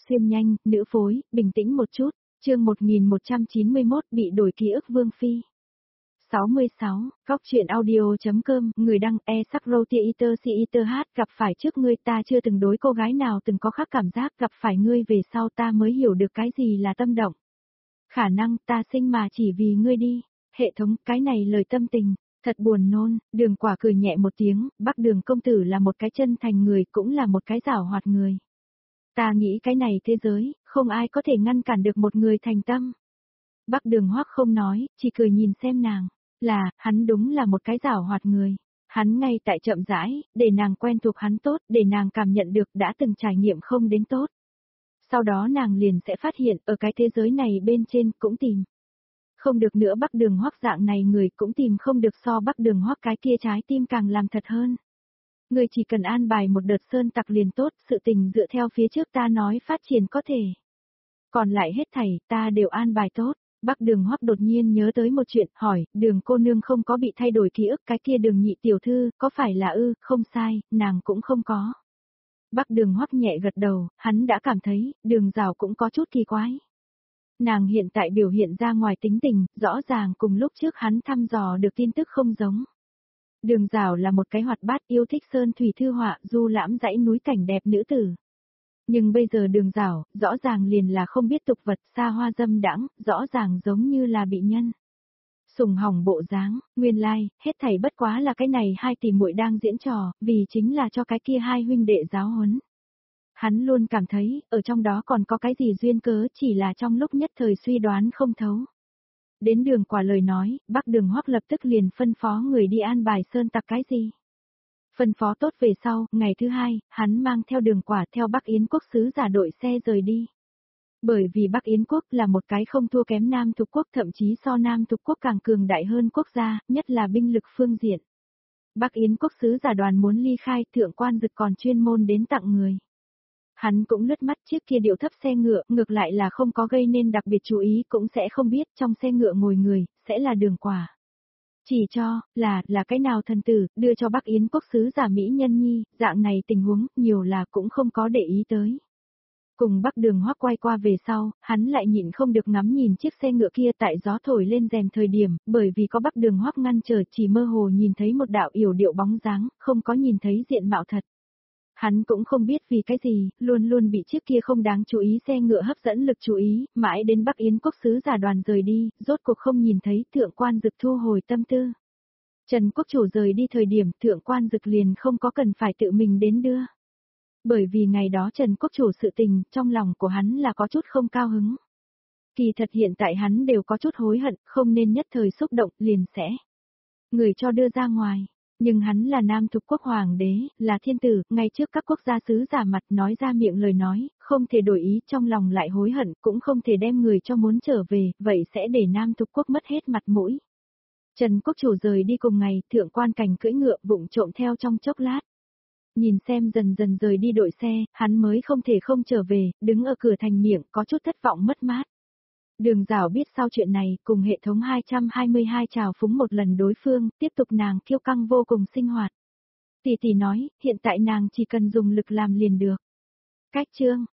xuyên nhanh, nữ phối, bình tĩnh một chút, chương 1191 bị đổi ký ức Vương Phi. 66, góc chuyện audio.com, người đăng sắc rotia iter si iter hát, gặp phải trước ngươi ta chưa từng đối cô gái nào từng có khác cảm giác, gặp phải ngươi về sau ta mới hiểu được cái gì là tâm động. Khả năng ta sinh mà chỉ vì ngươi đi, hệ thống, cái này lời tâm tình, thật buồn nôn. Đường Quả cười nhẹ một tiếng, Bắc Đường công tử là một cái chân thành người, cũng là một cái giảo hoạt người. Ta nghĩ cái này thế giới, không ai có thể ngăn cản được một người thành tâm. Bắc Đường Hoắc không nói, chỉ cười nhìn xem nàng, là, hắn đúng là một cái giảo hoạt người. Hắn ngay tại chậm rãi, để nàng quen thuộc hắn tốt, để nàng cảm nhận được đã từng trải nghiệm không đến tốt. Sau đó nàng liền sẽ phát hiện, ở cái thế giới này bên trên cũng tìm không được nữa Bắc Đường Hoắc dạng này người, cũng tìm không được so Bắc Đường Hoắc cái kia trái tim càng làm thật hơn. Người chỉ cần an bài một đợt sơn tặc liền tốt, sự tình dựa theo phía trước ta nói phát triển có thể. Còn lại hết thảy, ta đều an bài tốt. Bắc Đường Hoắc đột nhiên nhớ tới một chuyện, hỏi, Đường cô nương không có bị thay đổi ký ức, cái kia Đường nhị tiểu thư, có phải là không sai, nàng cũng không có. Bắc Đường Hoắc nhẹ gật đầu, hắn đã cảm thấy, Đường Giảo cũng có chút kỳ quái. Nàng hiện tại biểu hiện ra ngoài tính tình, rõ ràng cùng lúc trước hắn thăm dò được tin tức không giống. Đường Giảo là một cái hoạt bát yêu thích sơn thủy thư họa, du lãm dãy núi cảnh đẹp nữ tử. Nhưng bây giờ Đường Giảo, rõ ràng liền là không biết tục vật, xa hoa dâm đãng, rõ ràng giống như là bị nhân sùng hỏng bộ dáng, nguyên lai, hết thảy bất quá là cái này hai tỷ muội đang diễn trò, vì chính là cho cái kia hai huynh đệ giáo huấn. Hắn luôn cảm thấy, ở trong đó còn có cái gì duyên cớ, chỉ là trong lúc nhất thời suy đoán không thấu. Đến Đường Quả lời nói, Bắc Đường Hoắc lập tức liền phân phó người đi an bài sơn tặc cái gì. Phân phó tốt về sau, ngày thứ hai, hắn mang theo Đường Quả theo Bắc Yến quốc sứ giả đội xe rời đi. Bởi vì Bắc Yến quốc là một cái không thua kém Nam Thục quốc, thậm chí so Nam Thục quốc càng cường đại hơn quốc gia, nhất là binh lực phương diện. Bắc Yến quốc sứ giả đoàn muốn ly khai, Thượng Quan Dực còn chuyên môn đến tặng người. Hắn cũng lướt mắt chiếc kia điệu thấp xe ngựa, ngược lại là không có gây nên đặc biệt chú ý, cũng sẽ không biết trong xe ngựa ngồi người, sẽ là Đường Quả. Chỉ cho, là cái nào thần tử, đưa cho Bắc Yến quốc sứ giả Mỹ Nhân Nhi, dạng này tình huống, nhiều là cũng không có để ý tới. Cùng Bắc Đường Hoắc quay qua về sau, hắn lại nhịn không được ngắm nhìn chiếc xe ngựa kia tại gió thổi lên rèm thời điểm, bởi vì có Bắc Đường Hoắc ngăn trở, chỉ mơ hồ nhìn thấy một đạo yểu điệu bóng dáng, không có nhìn thấy diện mạo thật. Hắn cũng không biết vì cái gì, luôn luôn bị chiếc kia không đáng chú ý xe ngựa hấp dẫn lực chú ý, mãi đến Bắc Yến quốc sứ giả đoàn rời đi, rốt cuộc không nhìn thấy, Thượng Quan Dực thu hồi tâm tư. Trần quốc chủ rời đi thời điểm, Thượng Quan Dực liền không có cần phải tự mình đến đưa. Bởi vì ngày đó Trần quốc chủ sự tình, trong lòng của hắn là có chút không cao hứng. Kỳ thật hiện tại hắn đều có chút hối hận, không nên nhất thời xúc động, liền sẽ người cho đưa ra ngoài. Nhưng hắn là Nam Thục quốc hoàng đế, là thiên tử, ngay trước các quốc gia sứ giả mặt nói ra miệng lời nói, không thể đổi ý, trong lòng lại hối hận, cũng không thể đem người cho muốn trở về, vậy sẽ để Nam Thục quốc mất hết mặt mũi. Trần quốc chủ rời đi cùng ngày, Thượng Quan Cảnh cưỡi ngựa vụng trộm theo trong chốc lát. Nhìn xem dần dần rời đi đội xe, hắn mới không thể không trở về, đứng ở cửa thành miệng, có chút thất vọng mất mát. Đường Giảo biết sau chuyện này, cùng hệ thống 222 trào phúng một lần đối phương, tiếp tục nàng kiêu căng vô cùng sinh hoạt. Tỷ tỷ nói, hiện tại nàng chỉ cần dùng lực làm liền được. Cách chương,